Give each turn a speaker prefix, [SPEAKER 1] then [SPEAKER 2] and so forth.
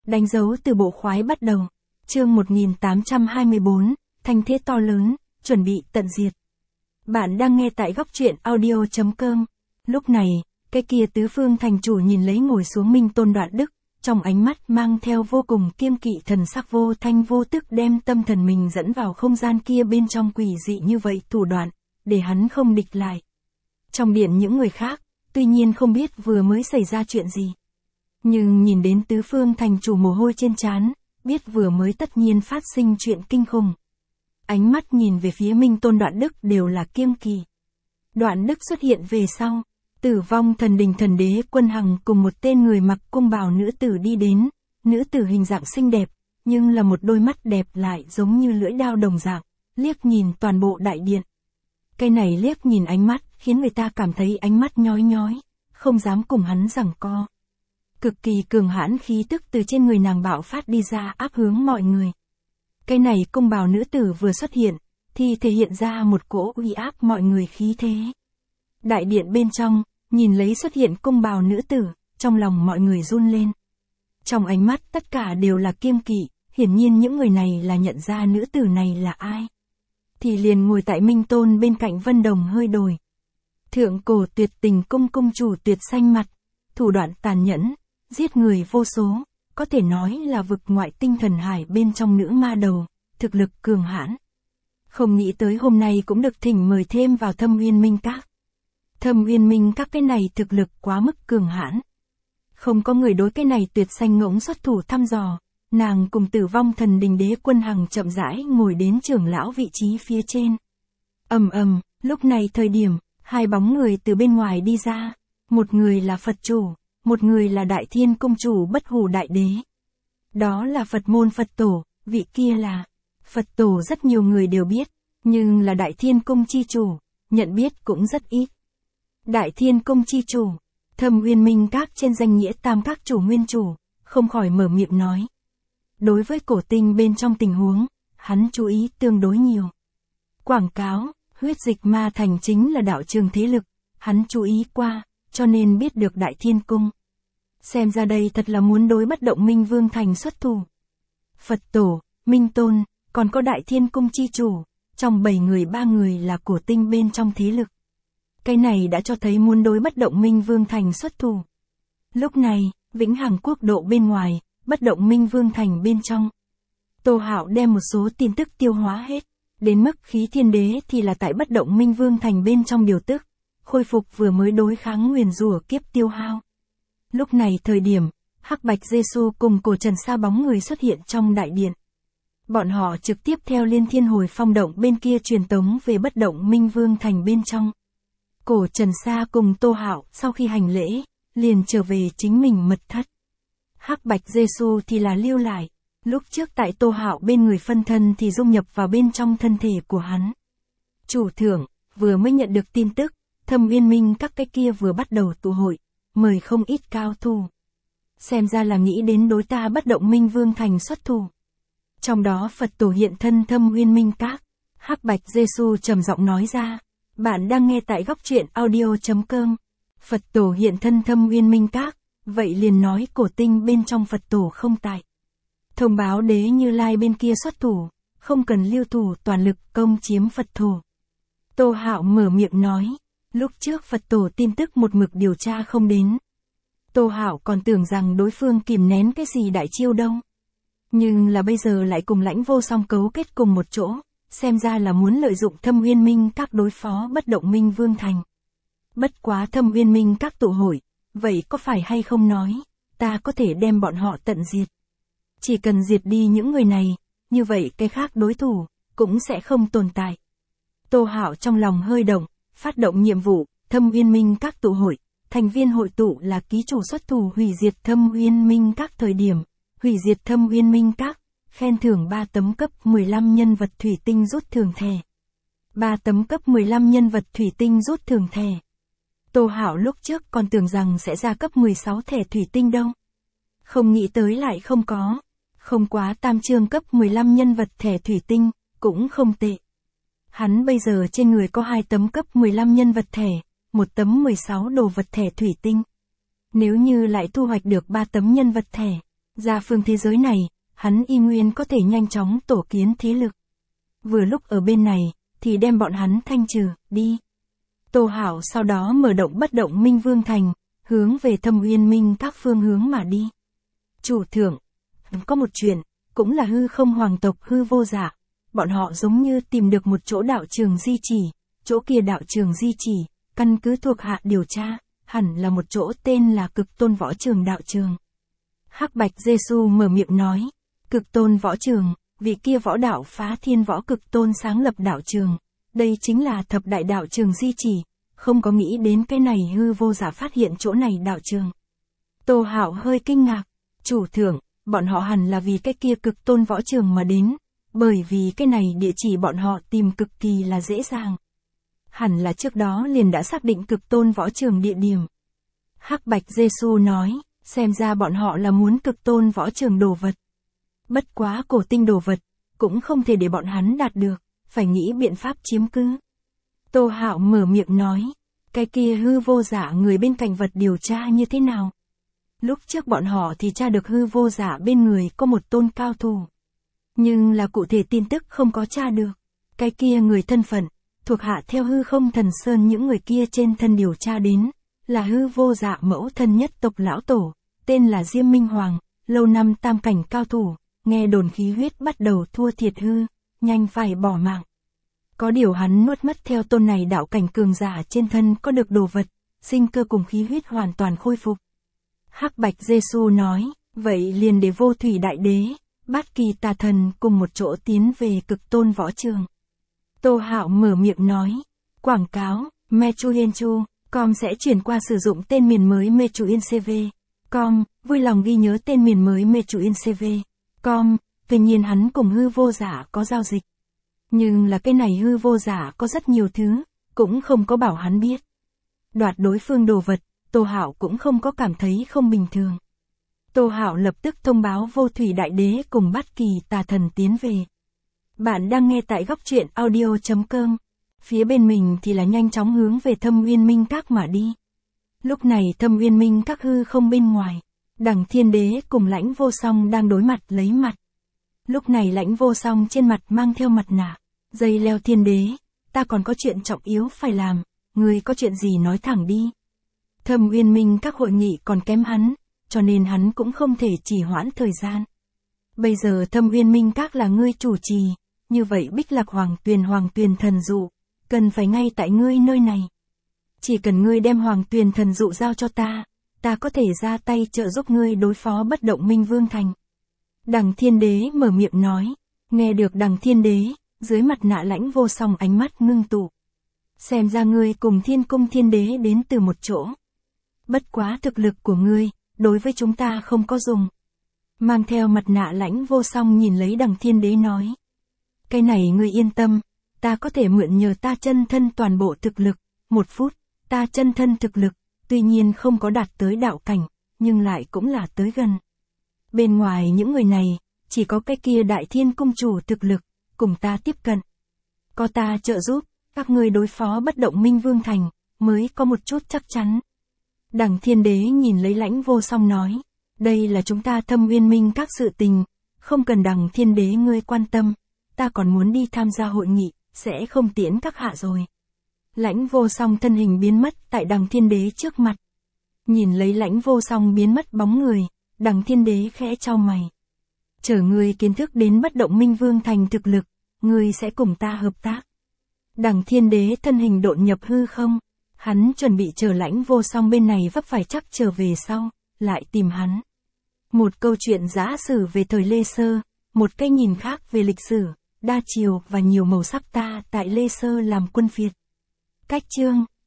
[SPEAKER 1] Đánh dấu từ bộ khoái bắt đầu. Chương 1824, thanh thế to lớn, chuẩn bị tận diệt. Bạn đang nghe tại góc truyện audio.com. Lúc này, cái kia tứ phương thành chủ nhìn lấy ngồi xuống Minh Tôn Đoạn Đức, trong ánh mắt mang theo vô cùng kiêng kỵ, thần sắc vô thanh vô tức đem tâm thần mình dẫn vào không gian kia bên trong quỷ dị như vậy thủ đoạn, để hắn không địch lại. Trong điện những người khác, tuy nhiên không biết vừa mới xảy ra chuyện gì. Nhưng nhìn đến tứ phương thành chủ mồ hôi trên trán, biết vừa mới tất nhiên phát sinh chuyện kinh khủng. Ánh mắt nhìn về phía Minh Tôn Đoạn Đức đều là kiêng kỵ. Đoạn Đức xuất hiện về sau, Tử Vong Thần Đình Thần Đế Quân Hằng cùng một tên người mặc cung bào nữ tử đi đến, nữ tử hình dạng xinh đẹp, nhưng là một đôi mắt đẹp lại giống như lưỡi đao đồng dạng, liếc nhìn toàn bộ đại điện. Cái này liếc nhìn ánh mắt, khiến người ta cảm thấy ánh mắt nhói nhói, không dám cùng hắn giằng co. Cực kỳ cường hãn khí tức từ trên người nàng bạo phát đi ra áp hướng mọi người. Cái này cung bào nữ tử vừa xuất hiện, thì thể hiện ra một cỗ uy áp mọi người khí thế. Đại điện bên trong, nhìn lấy xuất hiện cung bào nữ tử, trong lòng mọi người run lên. Trong ánh mắt tất cả đều là kiêng kỵ, hiển nhiên những người này là nhận ra nữ tử này là ai. Thì liền ngồi tại Minh Tôn bên cạnh Vân Đồng hơi đổi. Thượng cổ tuyệt tình cung cung chủ tuyệt xanh mặt, thủ đoạn tàn nhẫn, giết người vô số, có thể nói là vực ngoại tinh thần hải bên trong nữ ma đầu, thực lực cường hãn. Không nghĩ tới hôm nay cũng được thỉnh mời thêm vào Thâm Uyên Minh Các. Thâm Uyên Minh Các cái này thực lực quá mức cường hãn. Không có người đối cái này tuyệt xanh ngỗng xuất thủ thăm dò, nàng cùng Tử Vong Thần Đình Đế Quân Hằng chậm rãi ngồi đến trưởng lão vị trí phía trên. Ầm, lúc này thời điểm, hai bóng người từ bên ngoài đi ra, một người là Phật chủ, một người là Đại Thiên Cung chủ Bất Hủ Đại Đế. Đó là Phật môn Phật tổ, vị kia là Phật tổ rất nhiều người đều biết, nhưng là Đại Thiên Cung chi chủ, nhận biết cũng rất ít. Đại Thiên Cung chi chủ, Thâm Uyên Minh Các trên danh nghĩa Tam Các chủ nguyên chủ, không khỏi mở miệng nói. Đối với cổ tinh bên trong tình huống, hắn chú ý tương đối nhiều. Quảng cáo, huyết dịch ma thành chính là đạo trường thế lực, hắn chú ý qua, cho nên biết được Đại Thiên Cung. Xem ra đây thật là muốn đối bất động Minh Vương Thành xuất thủ. Phật tổ, Minh Tôn, còn có Đại Thiên Cung chi chủ, trong 7 người 3 người là cổ tinh bên trong thế lực. Cái này đã cho thấy muốn đối bất động Minh Vương Thành xuất thủ. Lúc này, Vĩnh Hằng quốc độ bên ngoài, bất động Minh Vương Thành bên trong. Tô Hạo đem một số tin tức tiêu hóa hết, đến mức Khí Thiên Đế thì là tại bất động Minh Vương Thành bên trong điều tức, khôi phục vừa mới đối kháng nguyền rủa kiếp tiêu hao. Lúc này thời điểm, Hắc Bạch Giê-xu cùng Cổ Trần Sa bóng người xuất hiện trong đại điện. Bọn họ trực tiếp theo Liên Thiên Hồi Phong động bên kia truyền tống về bất động Minh Vương Thành bên trong. Cổ Trần Sa cùng Tô Hạo sau khi hành lễ, liền trở về chính mình mật thất. Hắc Bạch Giê-xu thì là lưu lại, lúc trước tại Tô Hạo bên người phân thân thì dung nhập vào bên trong thân thể của hắn. Chủ thượng, vừa mới nhận được tin tức, Thâm Uyên Minh Các cái kia vừa bắt đầu tụ hội, mời không ít cao thủ. Xem ra là nghĩ đến đối ta bất động Minh Vương Thành xuất thủ. Trong đó Phật tổ hiện thân Thâm Uyên Minh Các, Hắc Bạch Giê-xu trầm giọng nói ra. Bạn đang nghe tại góc truyện audio.com. Phật tổ hiện thân Thâm Uyên Minh Các, vậy liền nói cổ tinh bên trong Phật tổ không tại. Thông báo Đế Như Lai bên kia xuất thủ, không cần lưu thủ toàn lực công chiếm Phật thổ. Tô Hạo mở miệng nói, lúc trước Phật tổ tin tức một mực điều tra không đến. Tô Hạo còn tưởng rằng đối phương kìm nén cái gì đại chiêu đâu. Nhưng là bây giờ lại cùng Lãnh Vô Song cấu kết cùng một chỗ. Xem ra là muốn lợi dụng Thâm Uyên Minh Các đối phó bất động Minh Vương Thành. Bất quá Thâm Uyên Minh Các tụ hội, vậy có phải hay không nói, ta có thể đem bọn họ tận diệt. Chỉ cần diệt đi những người này, như vậy cái khác đối thủ, cũng sẽ không tồn tại. Tô Hạo trong lòng hơi động, phát động nhiệm vụ, Thâm Uyên Minh Các tụ hội, thành viên hội tụ là ký chủ xuất thủ hủy diệt Thâm Uyên Minh Các thời điểm, hủy diệt Thâm Uyên Minh Các. Khen thưởng 3 tấm cấp 15 nhân vật thủy tinh rút thưởng thẻ. 3 tấm cấp 15 nhân vật thủy tinh rút thưởng thẻ. Tô Hạo lúc trước còn tưởng rằng sẽ ra cấp 16 thẻ thủy tinh đâu. Không nghĩ tới lại không có. Không quá tam chương cấp 15 nhân vật thẻ thủy tinh, cũng không tệ. Hắn bây giờ trên người có 2 tấm cấp 15 nhân vật thẻ, 1 tấm 16 đồ vật thẻ thủy tinh. Nếu như lại thu hoạch được 3 tấm nhân vật thẻ, Ra phương thế giới này, hắn y nguyên có thể nhanh chóng tổ kiến thế lực. Vừa lúc ở bên này, thì đem bọn hắn thanh trừ, đi. Tô Hạo sau đó mở động bất động Minh Vương Thành, hướng về Thâm Uyên Minh các phương hướng mà đi. Chủ thượng, có một chuyện, cũng là hư không hoàng tộc hư vô dạ. Bọn họ giống như tìm được một chỗ đạo trường di chỉ, chỗ kia đạo trường di chỉ, căn cứ thuộc hạ điều tra, hẳn là một chỗ tên là Cực Tôn Võ Trường đạo trường. Hắc Bạch Giê-xu mở miệng nói, Cực Tôn Võ Trường, vị kia võ đạo phá thiên võ Cực Tôn sáng lập đạo trường, đây chính là thập đại đạo trường di chỉ, không có nghĩ đến cái này hư vô giả phát hiện chỗ này đạo trường. Tô Hạo hơi kinh ngạc, chủ thượng, bọn họ hẳn là vì cái kia Cực Tôn Võ Trường mà đến, bởi vì cái này địa chỉ bọn họ tìm cực kỳ là dễ dàng. Hẳn là trước đó liền đã xác định Cực Tôn Võ Trường địa điểm. Hắc Bạch Giê-xu nói, xem ra bọn họ là muốn Cực Tôn Võ Trường đồ vật. Bất quá cổ tinh đồ vật, cũng không thể để bọn hắn đạt được, phải nghĩ biện pháp chiếm cứ. Tô Hạo mở miệng nói, cái kia hư vô giả người bên cạnh vật điều tra như thế nào? Lúc trước bọn họ thì tra được hư vô giả bên người có một tôn cao thủ. Nhưng là cụ thể tin tức không có tra được. Cái kia người thân phận, thuộc hạ theo hư không thần sơn những người kia trên thân điều tra đến, là hư vô dạ mẫu thân nhất tộc lão tổ, tên là Diêm Minh Hoàng, lâu năm tam cảnh cao thủ, nghe đồn khí huyết bắt đầu thua thiệt hư, nhanh phải bỏ mạng. Có điều hắn nuốt mất theo tôn này đạo cảnh cường giả trên thân có được đồ vật, sinh cơ cùng khí huyết hoàn toàn khôi phục. Hắc Bạch Giê-xu nói, vậy liền để Vô Thủy Đại Đế, Bát Kỳ Tà Thần cùng một chỗ tiến về Cực Tôn Võ Trường. Tô Hạo mở miệng nói, quảng cáo, Mechuyenchu.com sẽ chuyển qua sử dụng tên miền mới Mechuyencv.com, vui lòng ghi nhớ tên miền mới Mechuyencv.com, tuy nhiên hắn cùng hư vô giả có giao dịch. Nhưng là cái này hư vô giả có rất nhiều thứ, cũng không có bảo hắn biết. Đoạt đối phương đồ vật, Tô Hạo cũng không có cảm thấy không bình thường. Tô Hạo lập tức thông báo Vô Thủy Đại Đế cùng Bát Kỳ Tà Thần tiến về. Bạn đang nghe tại góc truyện audio.com. Phía bên mình thì là nhanh chóng hướng về Thâm Uyên Minh Các mà đi. Lúc này Thâm Uyên Minh Các hư không bên ngoài, Đằng Thiên Đế cùng Lãnh Vô Song đang đối mặt lấy mặt. Lúc này Lãnh Vô Song trên mặt mang theo mặt nạ, dây leo Thiên Đế, ta còn có chuyện trọng yếu phải làm, ngươi có chuyện gì nói thẳng đi. Thâm Uyên Minh Các hội nghị còn kém hắn, cho nên hắn cũng không thể trì hoãn thời gian. Bây giờ Thâm Uyên Minh Các là ngươi chủ trì, như vậy Bích Lạc Hoàng Tuyền thần dụ, cần phải ngay tại ngươi nơi này. Chỉ cần ngươi đem Hoàng Tuyền thần dụ giao cho ta có thể ra tay trợ giúp ngươi đối phó bất động Minh Vương Thành. Đằng Thiên Đế mở miệng nói, nghe được Đằng Thiên Đế, dưới mặt nạ Lãnh Vô Song ánh mắt ngưng tụ. Xem ra ngươi cùng Thiên Cung Thiên Đế đến từ một chỗ. Bất quá thực lực của ngươi, đối với chúng ta không có dùng. Mang theo mặt nạ Lãnh Vô Song nhìn lấy Đằng Thiên Đế nói. Cái này ngươi yên tâm, ta có thể mượn nhờ ta chân thân toàn bộ thực lực, 1 phút, ta chân thân thực lực, tuy nhiên không có đạt tới đạo cảnh, nhưng lại cũng là tới gần. Bên ngoài những người này, chỉ có cái kia Đại Thiên Cung chủ thực lực, cùng ta tiếp cận. Có ta trợ giúp, các ngươi đối phó bất động Minh Vương Thành, mới có một chút chắc chắn. Đằng Thiên Đế nhìn lấy Lãnh Vô Song nói, đây là chúng ta Thâm Uyên Minh Các sự tình, không cần Đằng Thiên Đế ngươi quan tâm, ta còn muốn đi tham gia hội nghị, sẽ không tiễn các hạ rồi. Lãnh Vô Song thân hình biến mất tại Đằng Thiên Đế trước mặt. Nhìn lấy Lãnh Vô Song biến mất bóng người, Đằng Thiên Đế khẽ chau mày. Chờ ngươi kiến thức đến bất động Minh Vương Thành thực lực, ngươi sẽ cùng ta hợp tác. Đằng Thiên Đế thân hình độn nhập hư không, hắn chuẩn bị chờ Lãnh Vô Song bên này vấp phải chắc trở về sau, lại tìm hắn. Một câu chuyện giả sử về thời Lê Sơ, một cái nhìn khác về lịch sử, đa chiều và nhiều màu sắc ta tại Lê Sơ làm quân phiệt. Cách chương